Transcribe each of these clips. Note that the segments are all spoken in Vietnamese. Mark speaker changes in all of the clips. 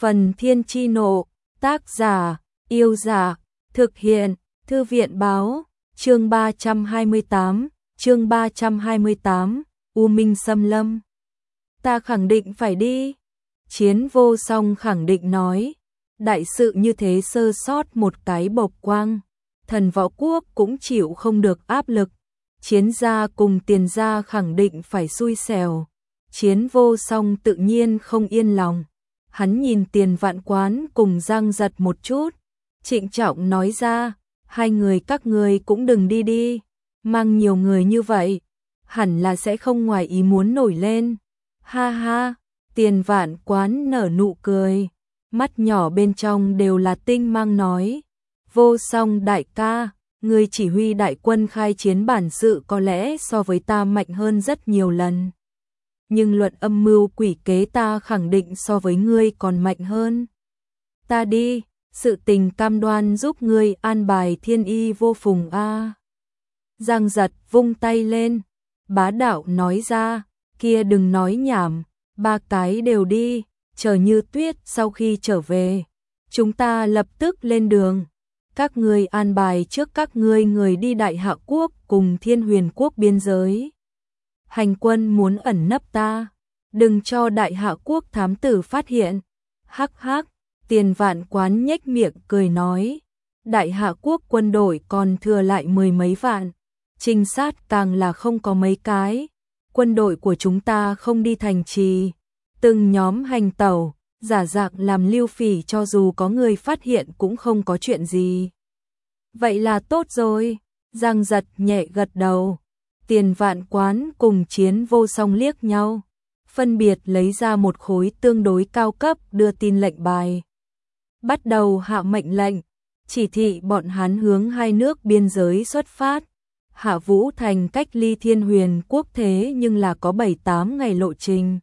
Speaker 1: Phần Thiên Chi Nộ, tác giả, Yêu Giả, thực hiện, Thư viện Báo, chương 328, U Minh Xâm Lâm. Ta khẳng định phải đi. Chiến Vô Song khẳng định nói, đại sự như thế sơ sót một cái bộc quang, thần võ quốc cũng chịu không được áp lực. Chiến gia cùng Tiền gia khẳng định phải xui xẻo. Chiến Vô Song tự nhiên không yên lòng. Hắn nhìn Tiền Vạn Quán cùng Giang Giật một chút, trịnh trọng nói ra, hai người các ngươi cũng đừng đi đi, mang nhiều người như vậy, hẳn là sẽ không ngoài ý muốn nổi lên. Ha ha, Tiền Vạn Quán nở nụ cười, mắt nhỏ bên trong đều là tinh mang nói, Vô Song đại ca, người chỉ huy đại quân khai chiến bản sự có lẽ so với ta mạnh hơn rất nhiều lần. Nhưng luận âm mưu quỷ kế ta khẳng định so với ngươi còn mạnh hơn. Ta đi, sự tình cam đoan giúp ngươi an bài thiên y vô phùng a. Giang Giật vung tay lên, bá đạo nói ra, kia đừng nói nhảm, ba cái đều đi, chờ Như Tuyết sau khi trở về, chúng ta lập tức lên đường. Các ngươi an bài trước các ngươi người đi Đại Hạ quốc cùng Thiên Huyền quốc biên giới. Hành quân muốn ẩn nấp ta, đừng cho Đại Hạ quốc thám tử phát hiện. Hắc hắc, Tiền Vạn Quán nhếch miệng cười nói, Đại Hạ quốc quân đội còn thừa lại mười mấy vạn, trinh sát càng là không có mấy cái. Quân đội của chúng ta không đi thành trì, từng nhóm hành tẩu, giả dạng làm lưu phỉ, cho dù có người phát hiện cũng không có chuyện gì. Vậy là tốt rồi. Giang Giật nhẹ gật đầu. Tiền Vạn Quán cùng Chiến Vô Song liếc nhau, phân biệt lấy ra một khối tương đối cao cấp đưa tin lệnh bài. Bắt đầu hạ mệnh lệnh, chỉ thị bọn hắn hướng hai nước biên giới xuất phát. Hạ Vũ Thành cách ly Thiên Huyền quốc thế nhưng là có 7-8 ngày lộ trình.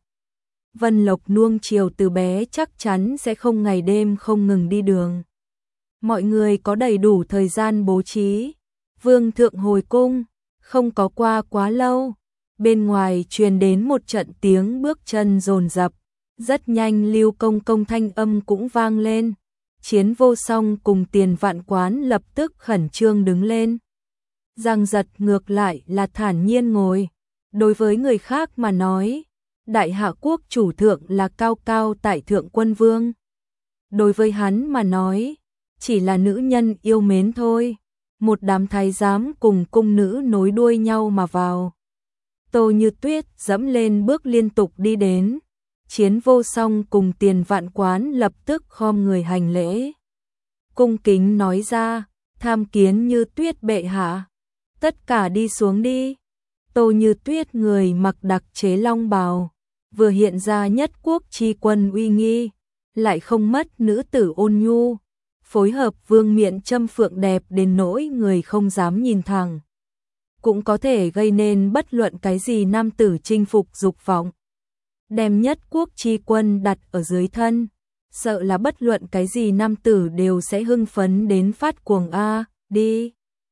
Speaker 1: Vân Lộc nuông chiều từ bé chắc chắn sẽ không ngày đêm không ngừng đi đường. Mọi người có đầy đủ thời gian bố trí. Vương thượng hồi cung, không có qua quá lâu, bên ngoài truyền đến một trận tiếng bước chân dồn dập, rất nhanh Lưu Công Công thanh âm cũng vang lên. Chiến Vô Song cùng Tiền Vạn Quán lập tức khẩn trương đứng lên. Giang Giật ngược lại là thản nhiên ngồi. Đối với người khác mà nói, Đại Hạ quốc chủ thượng là cao cao tại thượng quân vương. Đối với hắn mà nói, chỉ là nữ nhân yêu mến thôi. Một đám thái giám cùng cung nữ nối đuôi nhau mà vào. Tô Như Tuyết dẫm lên bước liên tục đi đến. Chiến Vô Song cùng Tiền Vạn Quán lập tức khom người hành lễ. Cung kính nói ra, tham kiến Như Tuyết bệ hạ. Tất cả đi xuống đi. Tô Như Tuyết người mặc đặc chế long bào, vừa hiện ra nhất quốc chi quân uy nghi, lại không mất nữ tử ôn nhu. Phối hợp vương miện châm phượng đẹp đến nỗi người không dám nhìn thẳng. Cũng có thể gây nên bất luận cái gì nam tử chinh phục dục vọng. Đem nhất quốc chi quân đặt ở dưới thân, sợ là bất luận cái gì nam tử đều sẽ hưng phấn đến phát cuồng a, đi.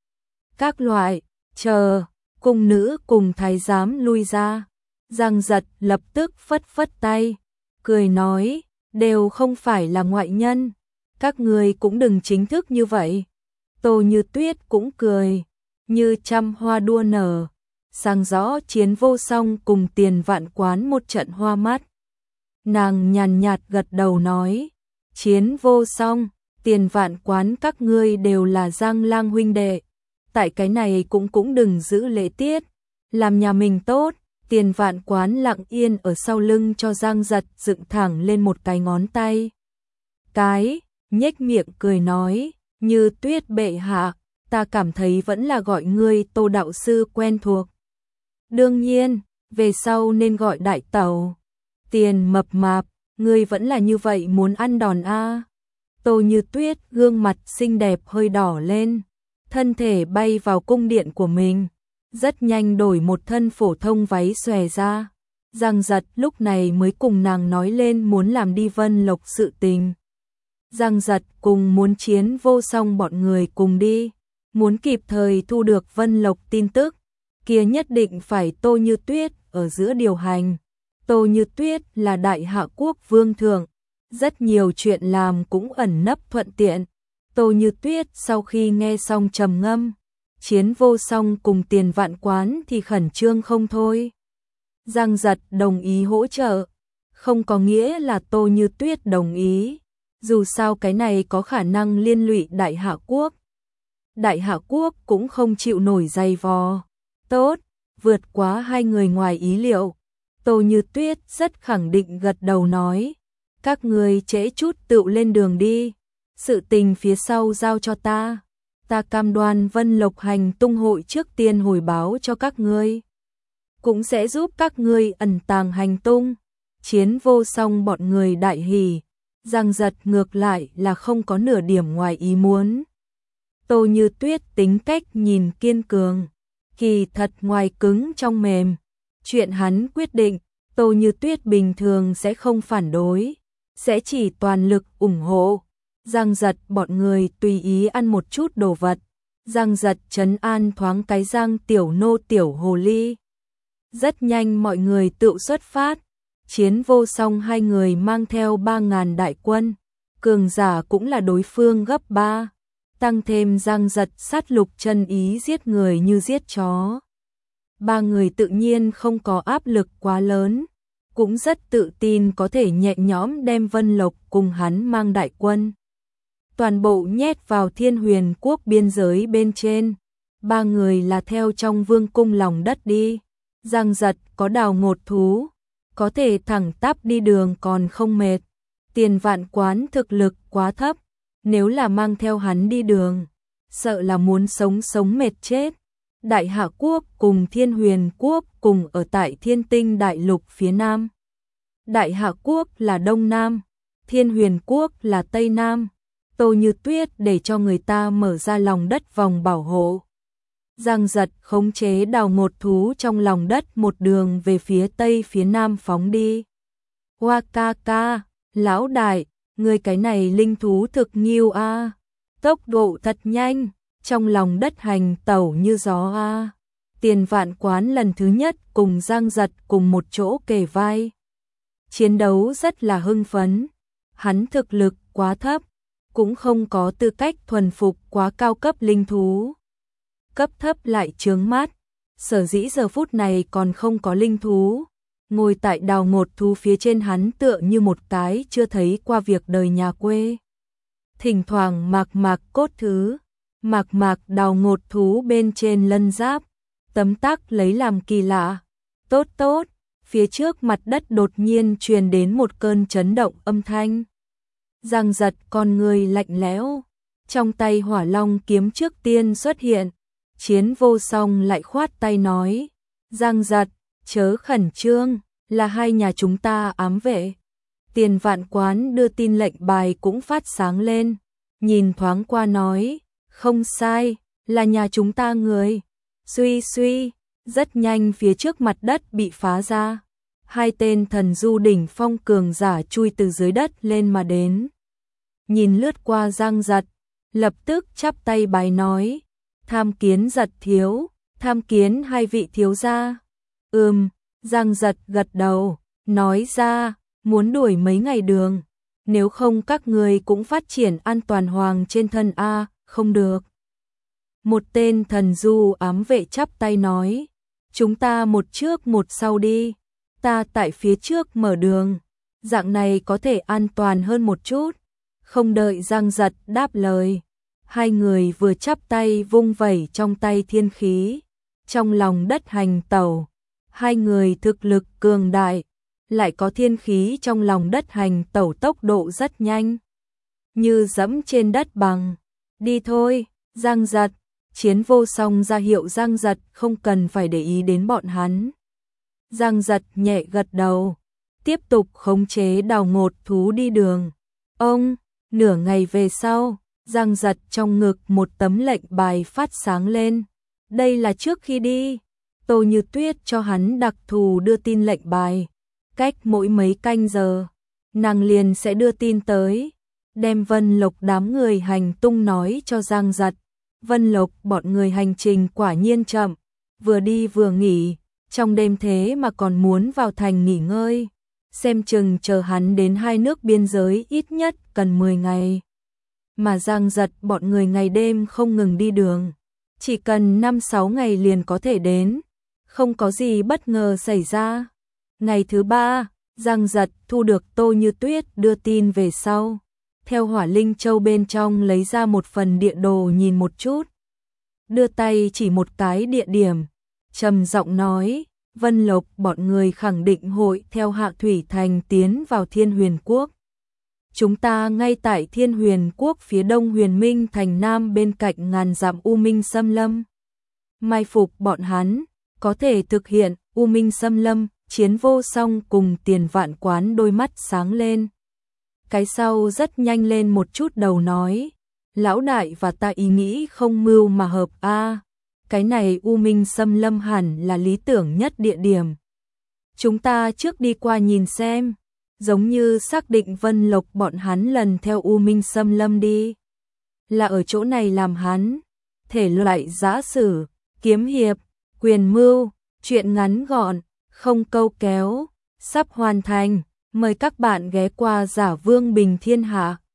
Speaker 1: Các loại, chờ, cung nữ cùng thái giám lui ra. Giang Giật lập tức phất phất tay, cười nói, đều không phải là ngoại nhân. Các người cũng đừng chính thức như vậy. Tô Như Tuyết cũng cười, như trăm hoa đua nở, sáng rõ Chiến Vô Song cùng Tiền Vạn Quán một trận hoa mắt. Nàng nhàn nhạt gật đầu nói, Chiến Vô Song, Tiền Vạn Quán các ngươi đều là Giang Lang huynh đệ. Tại cái này cũng đừng giữ lễ tiết, làm nhà mình tốt. Tiền Vạn Quán lặng yên ở sau lưng cho Giang Giật dựng thẳng lên một cái ngón tay. Nhếch miệng cười nói, Như Tuyết bệ hạ, ta cảm thấy vẫn là gọi ngươi Tô đạo sư quen thuộc. Đương nhiên, về sau nên gọi đại tẩu. Tiền mập mạp, ngươi vẫn là như vậy muốn ăn đòn a. Tô Như Tuyết gương mặt xinh đẹp hơi đỏ lên, thân thể bay vào cung điện của mình, rất nhanh đổi một thân phổ thông váy xòe ra. Giang Giật lúc này mới cùng nàng nói lên muốn làm đi Vân Lộc sự tình. Giang Giật cùng muốn Chiến Vô Song bọn người cùng đi, muốn kịp thời thu được Vân Lộc tin tức, kia nhất định phải Tô Như Tuyết ở giữa điều hành. Tô Như Tuyết là Đại Hạ quốc vương thượng, rất nhiều chuyện làm cũng ẩn nấp thuận tiện. Tô Như Tuyết sau khi nghe xong trầm ngâm, Chiến Vô Song cùng Tiền Vạn Quán thì khẩn trương không thôi. Giang Giật đồng ý hỗ trợ, không có nghĩa là Tô Như Tuyết đồng ý, dù sao cái này có khả năng liên lụy Đại Hạ Quốc. Đại Hạ Quốc cũng không chịu nổi dày vò. Tốt, vượt quá hai người ngoài ý liệu. Tô Như Tuyết rất khẳng định gật đầu nói, các người trễ chút tựu lên đường đi, sự tình phía sau giao cho ta. Ta cam đoan Vân Lộc hành tung hội trước tiên hồi báo cho các ngươi, cũng sẽ giúp các ngươi ẩn tàng hành tung. Chiến Vô Song bọn người đại hỉ, Giang Giật ngược lại là không có nửa điểm ngoài ý muốn. Tô Như Tuyết tính cách nhìn kiên cường, kỳ thật ngoài cứng trong mềm. Chuyện hắn quyết định, Tô Như Tuyết bình thường sẽ không phản đối, sẽ chỉ toàn lực ủng hộ. Giang Giật bọn người tùy ý ăn một chút đồ vật. Giang Giật trấn an thoáng cái Giang tiểu nô tiểu hồ ly. Rất nhanh mọi người tự xuất phát. Chiến Vô Song hai người mang theo 3.000 đại quân, cường giả cũng là đối phương gấp 3, tăng thêm Giang Giật sát lục chân ý giết người như giết chó. Ba người tự nhiên không có áp lực quá lớn, cũng rất tự tin có thể nhẹ nhõm đem Vân Lộc cùng hắn mang đại quân toàn bộ nhét vào Thiên Huyền Quốc biên giới bên trên. Ba người là theo trong vương cung lòng đất đi. Giang Giật có đào ngột thú, có thể thẳng tắp đi đường còn không mệt. Tiền Vạn Quán thực lực quá thấp, nếu là mang theo hắn đi đường, sợ là muốn sống mệt chết. Đại Hạ Quốc cùng Thiên Huyền Quốc cùng ở tại Thiên Tinh Đại Lục phía Nam. Đại Hạ Quốc là Đông Nam, Thiên Huyền Quốc là Tây Nam. Tô Như Tuyết để cho người ta mở ra lòng đất vòng bảo hộ. Giang Giật khống chế đào ngột thú trong lòng đất một đường về phía Tây phía Nam phóng đi. Hoa ca ca, lão đại, người cái này linh thú thực nghiêu a, tốc độ thật nhanh, trong lòng đất hành tẩu như gió a. Tiền Vạn Quán lần thứ nhất cùng Giang Giật cùng một chỗ kề vai. Chiến đấu rất là hưng phấn, hắn thực lực quá thấp, cũng không có tư cách thuần phục quá cao cấp linh thú. Cấp thấp lại chướng mắt, sở dĩ giờ phút này còn không có linh thú. Ngồi tại đào ngột thú phía trên hắn tựa như một cái chưa thấy qua việc đời nhà quê. Thỉnh thoảng mạc cốt thứ, mạc đào ngột thú bên trên lân giáp, tấm tắc lấy làm kỳ lạ. Tốt, phía trước mặt đất đột nhiên truyền đến một cơn chấn động âm thanh. Giang Giật con người lạnh lẽo, trong tay Hỏa Long kiếm trước tiên xuất hiện. Chiến Vô Song lại khoát tay nói, Giang Giật, chớ khẩn trương, là hai nhà chúng ta ám vệ. Tiền Vạn Quán đưa tin lệnh bài cũng phát sáng lên, nhìn thoáng qua nói, không sai, là nhà chúng ta người. Suy, rất nhanh phía trước mặt đất bị phá ra. Hai tên thần du đỉnh phong cường giả chui từ dưới đất lên mà đến. Nhìn lướt qua Giang Giật, lập tức chắp tay bái nói, tham kiến Giật thiếu, tham kiến hai vị thiếu gia. Giang Giật gật đầu, nói ra, muốn đuổi mấy ngày đường, nếu không các người cũng phát triển an toàn hoàng trên thân a, không được. Một tên thần du ám vệ chắp tay nói, chúng ta một trước một sau đi, ta tại phía trước mở đường, dạng này có thể an toàn hơn một chút. Không đợi Giang Giật đáp lời, hai người vừa chắp tay vung vẩy trong tay thiên khí, trong lòng đất hành tẩu. Hai người thực lực cường đại, lại có thiên khí trong lòng đất hành tẩu tốc độ rất nhanh, như dẫm trên đất bằng. Đi thôi, Giang Giật. Chiến Vô Song ra hiệu Giang Giật không cần phải để ý đến bọn hắn. Giang Giật nhẹ gật đầu, tiếp tục khống chế đào ngột thú đi đường. Nửa ngày về sau, Giang Giật trong ngực một tấm lệnh bài phát sáng lên. Đây là trước khi đi, Tô Như Tuyết cho hắn đặc thù đưa tin lệnh bài. Cách mỗi mấy canh giờ, nàng liền sẽ đưa tin tới, đem Vân Lộc đám người hành tung nói cho Giang Giật. Vân Lộc bọn người hành trình quả nhiên chậm, vừa đi vừa nghỉ, trong đêm thế mà còn muốn vào thành nghỉ ngơi. xem chừng chờ hắn đến hai nước biên giới ít nhất cần 10 ngày. Mà Giang Giật bọn người ngày đêm không ngừng đi đường, chỉ cần 5-6 ngày liền có thể đến, không có gì bất ngờ xảy ra. Ngày thứ 3, Giang Giật thu được Tô Như Tuyết đưa tin về sau, theo Hỏa Linh Châu bên trong lấy ra một phần địa đồ nhìn một chút, đưa tay chỉ một cái địa điểm, trầm giọng nói, Vân Lộc bọn người khẳng định hội theo Hạ Thủy Thành tiến vào Thiên Huyền Quốc. Chúng ta ngay tại Thiên Huyền Quốc phía đông Huyền Minh Thành Nam bên cạnh ngàn dặm U Minh Xâm Lâm. Mai phục bọn hắn, có thể thực hiện. U Minh Xâm Lâm, Chiến Vô Song cùng Tiền Vạn Quán đôi mắt sáng lên. Cái sau rất nhanh lên một chút đầu nói, lão đại và ta ý nghĩ không mưu mà hợp a. Cái này U Minh Xâm Lâm hẳn là lý tưởng nhất địa điểm. Chúng ta trước đi qua nhìn xem, giống như xác định Vân Lộc bọn hắn lần theo U Minh Xâm Lâm đi. Là ở chỗ này làm hắn, thể loại giã sử, kiếm hiệp, quyền mưu, chuyện ngắn gọn, không câu kéo, sắp hoàn thành. Mời các bạn ghé qua Giả Vương Bình Thiên Hạ.